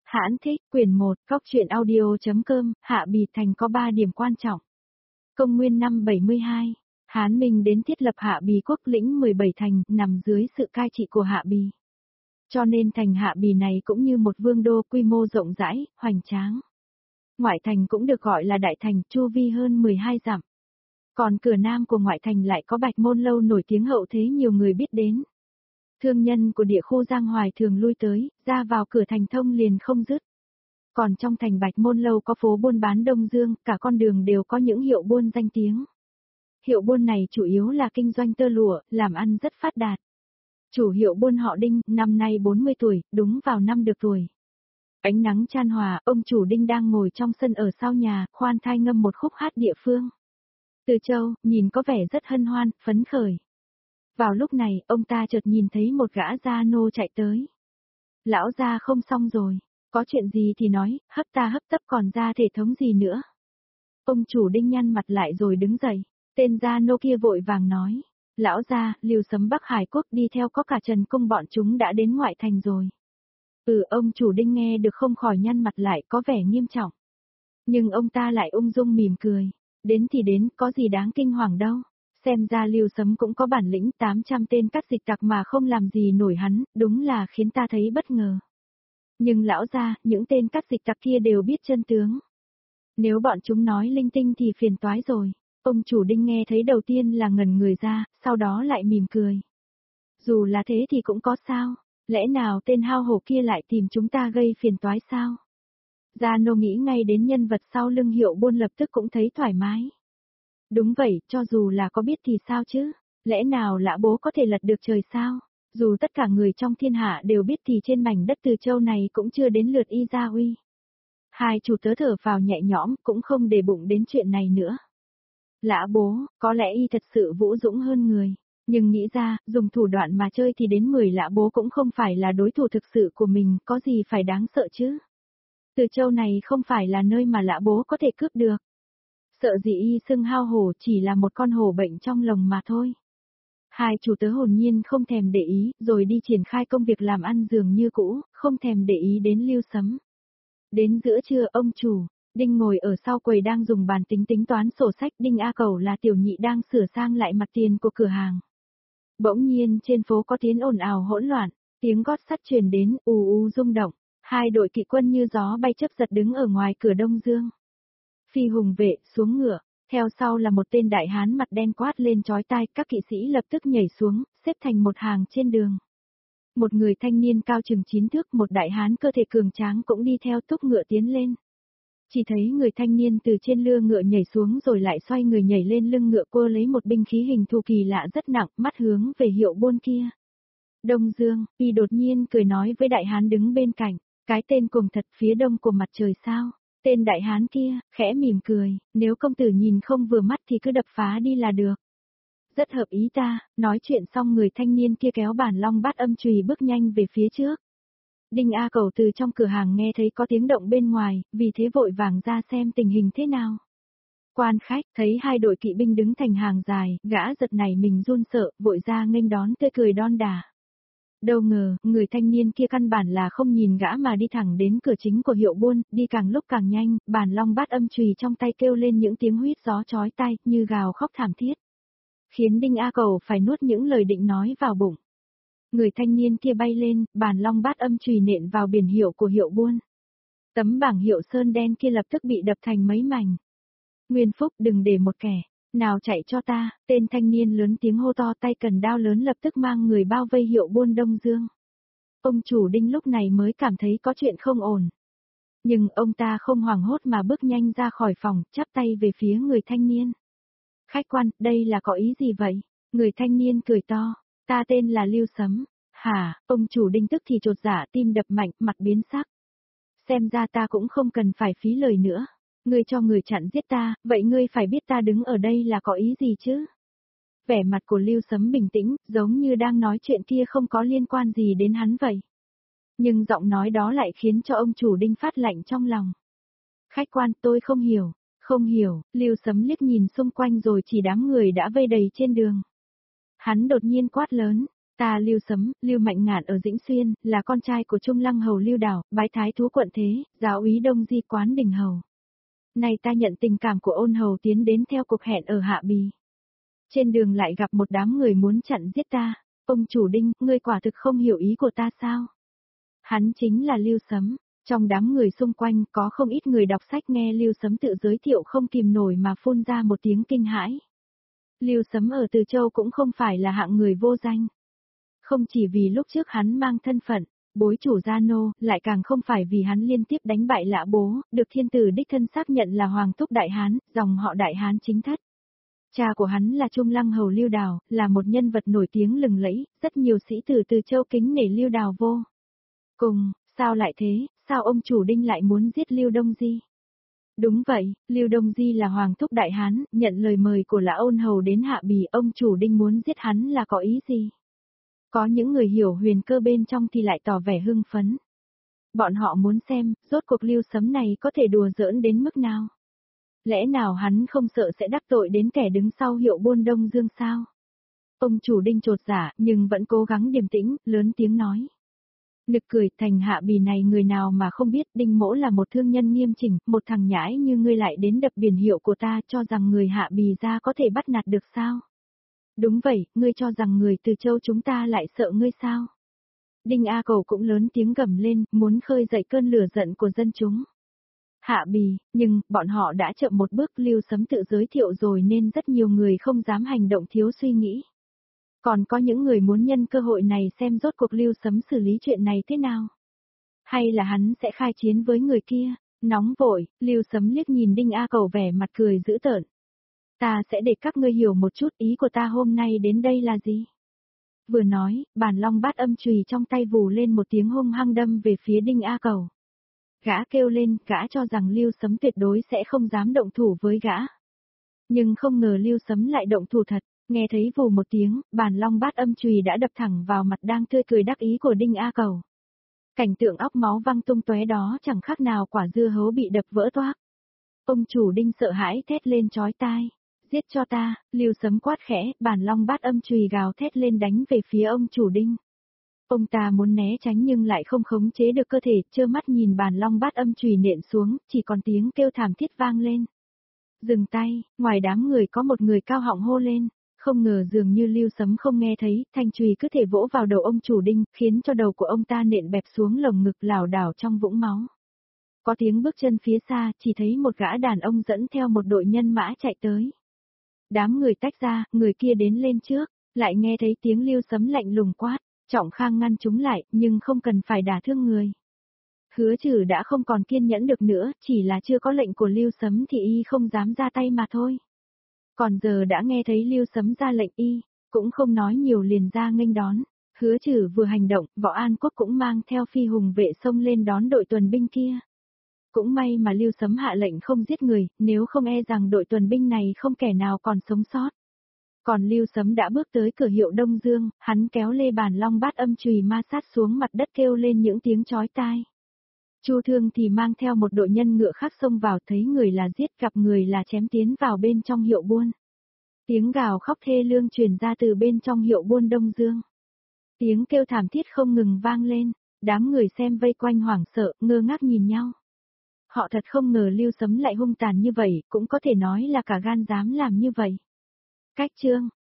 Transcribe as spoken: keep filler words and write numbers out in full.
Hãn thích, quyển một, góc truyện audio.com, Hạ Bì Thành có ba điểm quan trọng. Công nguyên năm bảy mươi hai, Hán Minh đến thiết lập Hạ Bì quốc lĩnh mười bảy thành, nằm dưới sự cai trị của Hạ Bì. Cho nên thành Hạ Bì này cũng như một vương đô quy mô rộng rãi, hoành tráng. Ngoại thành cũng được gọi là đại thành, chu vi hơn mười hai dặm. Còn cửa nam của ngoại thành lại có Bạch Môn Lâu nổi tiếng hậu thế nhiều người biết đến. Thương nhân của địa khu Giang Hoài thường lui tới, ra vào cửa thành thông liền không dứt. Còn trong thành Bạch Môn Lâu có phố buôn bán Đông Dương, cả con đường đều có những hiệu buôn danh tiếng. Hiệu buôn này chủ yếu là kinh doanh tơ lụa, làm ăn rất phát đạt. Chủ hiệu buôn họ Đinh, năm nay bốn mươi tuổi, đúng vào năm được tuổi. Ánh nắng chan hòa, ông chủ Đinh đang ngồi trong sân ở sau nhà, khoan thai ngâm một khúc hát địa phương. Từ Châu, nhìn có vẻ rất hân hoan, phấn khởi. Vào lúc này, ông ta chợt nhìn thấy một gã gia nô chạy tới. Lão gia không xong rồi, có chuyện gì thì nói, hấp ta hấp tấp còn ra thể thống gì nữa. Ông chủ Đinh nhăn mặt lại rồi đứng dậy, tên gia nô kia vội vàng nói. Lão gia, Liêu Sấm Bắc Hải Quốc đi theo có cả Trần Cung bọn chúng đã đến ngoại thành rồi. Ừ, ông chủ Đinh nghe được không khỏi nhăn mặt lại có vẻ nghiêm trọng. Nhưng ông ta lại ung dung mỉm cười. Đến thì đến, có gì đáng kinh hoàng đâu. Xem ra Liêu Sấm cũng có bản lĩnh tám trăm tên cắt dịch tặc mà không làm gì nổi hắn, đúng là khiến ta thấy bất ngờ. Nhưng lão gia, những tên cắt dịch tặc kia đều biết chân tướng. Nếu bọn chúng nói linh tinh thì phiền toái rồi. Ông chủ Đinh nghe thấy đầu tiên là ngẩn người ra, sau đó lại mỉm cười. Dù là thế thì cũng có sao, lẽ nào tên hao hổ kia lại tìm chúng ta gây phiền toái sao? Gia nô nghĩ ngay đến nhân vật sau lưng hiệu buôn lập tức cũng thấy thoải mái. Đúng vậy, cho dù là có biết thì sao chứ? Lẽ nào Lã Bố có thể lật được trời sao? Dù tất cả người trong thiên hạ đều biết thì trên mảnh đất Từ Châu này cũng chưa đến lượt y gia uy. Hai chủ tớ thở vào nhẹ nhõm, cũng không để bụng đến chuyện này nữa. Lã Bố, có lẽ y thật sự vũ dũng hơn người, nhưng nghĩ ra, dùng thủ đoạn mà chơi thì đến mười Lã Bố cũng không phải là đối thủ thực sự của mình, có gì phải đáng sợ chứ? Từ Châu này không phải là nơi mà Lã Bố có thể cướp được. Sợ gì y xưng hao hổ chỉ là một con hổ bệnh trong lồng mà thôi. Hai chủ tớ hồn nhiên không thèm để ý, rồi đi triển khai công việc làm ăn dường như cũ, không thèm để ý đến Liêu Sấm. Đến giữa trưa ông chủ, Đinh ngồi ở sau quầy đang dùng bàn tính tính toán sổ sách, Đinh A Cẩu là tiểu nhị đang sửa sang lại mặt tiền của cửa hàng. Bỗng nhiên trên phố có tiếng ồn ào hỗn loạn, tiếng gót sắt truyền đến, ù ù rung động, hai đội kỵ quân như gió bay chớp giật đứng ở ngoài cửa Đông Dương. Phi hùng vệ xuống ngựa, theo sau là một tên đại hán mặt đen quát lên chói tai, các kỵ sĩ lập tức nhảy xuống, xếp thành một hàng trên đường. Một người thanh niên cao chừng chín thước, một đại hán cơ thể cường tráng cũng đi theo thúc ngựa tiến lên. Chỉ thấy người thanh niên từ trên lưng ngựa nhảy xuống rồi lại xoay người nhảy lên lưng ngựa, cô lấy một binh khí hình thù kỳ lạ rất nặng, mắt hướng về hiệu buôn kia. Đông Dương, y đột nhiên cười nói với đại hán đứng bên cạnh, cái tên cùng thật phía đông của mặt trời sao? Tên đại hán kia, khẽ mỉm cười, nếu công tử nhìn không vừa mắt thì cứ đập phá đi là được. Rất hợp ý ta, nói chuyện xong người thanh niên kia kéo bản long bát âm chùy bước nhanh về phía trước. Đinh A Cẩu từ trong cửa hàng nghe thấy có tiếng động bên ngoài, vì thế vội vàng ra xem tình hình thế nào. Quan khách, thấy hai đội kỵ binh đứng thành hàng dài, gã giật nảy mình run sợ, vội ra nghênh đón tươi cười đon đả. Đâu ngờ, người thanh niên kia căn bản là không nhìn gã mà đi thẳng đến cửa chính của hiệu buôn, đi càng lúc càng nhanh, bản long bát âm chùy trong tay kêu lên những tiếng huýt gió chói tai, như gào khóc thảm thiết. Khiến Đinh A Cẩu phải nuốt những lời định nói vào bụng. Người thanh niên kia bay lên, bản long bát âm chùy nện vào biển hiệu của hiệu buôn. Tấm bảng hiệu sơn đen kia lập tức bị đập thành mấy mảnh. Nguyên Phúc, đừng để một kẻ nào chạy cho ta, tên thanh niên lớn tiếng hô to, tay cần đao lớn lập tức mang người bao vây hiệu buôn Đông Dương. Ông chủ Đinh lúc này mới cảm thấy có chuyện không ổn. Nhưng ông ta không hoảng hốt mà bước nhanh ra khỏi phòng, chắp tay về phía người thanh niên. Khách quan, đây là có ý gì vậy? Người thanh niên cười to, ta tên là Liêu Sấm. Hả, ông chủ Đinh tức thì chột dạ, tim đập mạnh, mặt biến sắc. Xem ra ta cũng không cần phải phí lời nữa. Ngươi cho người chặn giết ta, vậy ngươi phải biết ta đứng ở đây là có ý gì chứ? Vẻ mặt của Liêu Sấm bình tĩnh, giống như đang nói chuyện kia không có liên quan gì đến hắn vậy. Nhưng giọng nói đó lại khiến cho ông chủ Đinh phát lạnh trong lòng. Khách quan, tôi không hiểu, không hiểu, Liêu Sấm liếc nhìn xung quanh rồi chỉ đám người đã vây đầy trên đường. Hắn đột nhiên quát lớn, Ta Lưu Sấm, Lưu Mạnh Ngạn ở Dĩnh Xuyên, là con trai của Trung Lăng Hầu Lưu Đảo, bái thái thú quận thế, giáo úy Đông Di Quán Đình Hầu. Này ta nhận tình cảm của ôn hầu tiến đến theo cuộc hẹn ở Hạ Bì. Trên đường lại gặp một đám người muốn chặn giết ta. Ông chủ Đinh, ngươi quả thực không hiểu ý của ta sao? Hắn chính là Lưu Sấm. Trong đám người xung quanh có không ít người đọc sách nghe Lưu Sấm tự giới thiệu không kìm nổi mà phun ra một tiếng kinh hãi. Lưu Sấm ở Từ Châu cũng không phải là hạng người vô danh. Không chỉ vì lúc trước hắn mang thân phận, bối chủ gia nô, lại càng không phải vì hắn liên tiếp đánh bại Lã Bố, được thiên tử đích thân xác nhận là Hoàng thúc Đại Hán, dòng họ Đại Hán chính thất. Cha của hắn là Trung Lăng Hầu Lưu Đào, là một nhân vật nổi tiếng lừng lẫy, rất nhiều sĩ tử Từ Châu kính nể Lưu Đào vô. Cùng, sao lại thế, sao ông chủ Đinh lại muốn giết Lưu Đông Di? Đúng vậy, Lưu Đông Di là Hoàng thúc Đại Hán, nhận lời mời của Lã Ôn Hầu đến Hạ Bì, ông chủ Đinh muốn giết hắn là có ý gì? Có những người hiểu huyền cơ bên trong thì lại tỏ vẻ hưng phấn. Bọn họ muốn xem, rốt cuộc Lưu Sấm này có thể đùa giỡn đến mức nào? Lẽ nào hắn không sợ sẽ đắc tội đến kẻ đứng sau hiệu buôn Đông Dương sao? Ông chủ Đinh chột dạ, nhưng vẫn cố gắng điềm tĩnh, lớn tiếng nói. Nực cười, thành Hạ Bì này người nào mà không biết Đinh Mỗ là một thương nhân nghiêm chỉnh, một thằng nhãi như ngươi lại đến đập biển hiệu của ta, cho rằng người Hạ Bì ra có thể bắt nạt được sao? Đúng vậy, ngươi cho rằng người Từ Châu chúng ta lại sợ ngươi sao? Đinh A Cầu cũng lớn tiếng gầm lên, muốn khơi dậy cơn lửa giận của dân chúng. Hạ Bì, nhưng, bọn họ đã chậm một bước, Lưu Sấm tự giới thiệu rồi nên rất nhiều người không dám hành động thiếu suy nghĩ. Còn có những người muốn nhân cơ hội này xem rốt cuộc Lưu Sấm xử lý chuyện này thế nào. Hay là hắn sẽ khai chiến với người kia, nóng vội, Lưu Sấm liếc nhìn Đinh A Cầu vẻ mặt cười dữ tợn. Ta sẽ để các ngươi hiểu một chút ý của ta hôm nay đến đây là gì. Vừa nói, bàn long bát âm chùy trong tay vù lên một tiếng hung hăng đâm về phía Đinh A Cầu. Gã kêu lên, gã cho rằng Lưu Sấm tuyệt đối sẽ không dám động thủ với gã. Nhưng không ngờ Lưu Sấm lại động thủ thật, nghe thấy vù một tiếng, bàn long bát âm chùy đã đập thẳng vào mặt đang tươi cười đắc ý của Đinh A Cầu. Cảnh tượng óc máu văng tung tóe đó chẳng khác nào quả dưa hấu bị đập vỡ toác. Ông chủ Đinh sợ hãi thét lên chói tai. Giết cho ta, Lưu Sấm quát khẽ, bàn long bát âm chùy gào thét lên đánh về phía ông chủ Đinh. Ông ta muốn né tránh nhưng lại không khống chế được cơ thể, trơ mắt nhìn bàn long bát âm chùy nện xuống, chỉ còn tiếng kêu thảm thiết vang lên. Dừng tay, ngoài đám người có một người cao họng hô lên, không ngờ dường như Lưu Sấm không nghe thấy, thanh chùy cứ thể vỗ vào đầu ông chủ Đinh, khiến cho đầu của ông ta nện bẹp xuống lồng ngực lảo đảo trong vũng máu. Có tiếng bước chân phía xa, chỉ thấy một gã đàn ông dẫn theo một đội nhân mã chạy tới. Đám người tách ra, người kia đến lên trước, lại nghe thấy tiếng Lưu Sấm lạnh lùng quát, Trọng Khang ngăn chúng lại, nhưng không cần phải đả thương người. Hứa Trừ đã không còn kiên nhẫn được nữa, chỉ là chưa có lệnh của Lưu Sấm thì y không dám ra tay mà thôi. Còn giờ đã nghe thấy Lưu Sấm ra lệnh y, cũng không nói nhiều liền ra nghênh đón. Hứa Trừ vừa hành động, Võ An Quốc cũng mang theo phi hùng vệ xông lên đón đội tuần binh kia. Cũng may mà Lưu Sấm hạ lệnh không giết người, nếu không e rằng đội tuần binh này không kẻ nào còn sống sót. Còn Lưu Sấm đã bước tới cửa hiệu Đông Dương, hắn kéo lê bàn long bát âm chùy ma sát xuống mặt đất kêu lên những tiếng chói tai. Chu Thương thì mang theo một đội nhân ngựa khác xông vào, thấy người là giết, gặp người là chém, tiến vào bên trong hiệu buôn. Tiếng gào khóc thê lương truyền ra từ bên trong hiệu buôn Đông Dương. Tiếng kêu thảm thiết không ngừng vang lên, đám người xem vây quanh hoảng sợ, ngơ ngác nhìn nhau. Họ thật không ngờ Lưu Sấm lại hung tàn như vậy, cũng có thể nói là cả gan dám làm như vậy. Cách chương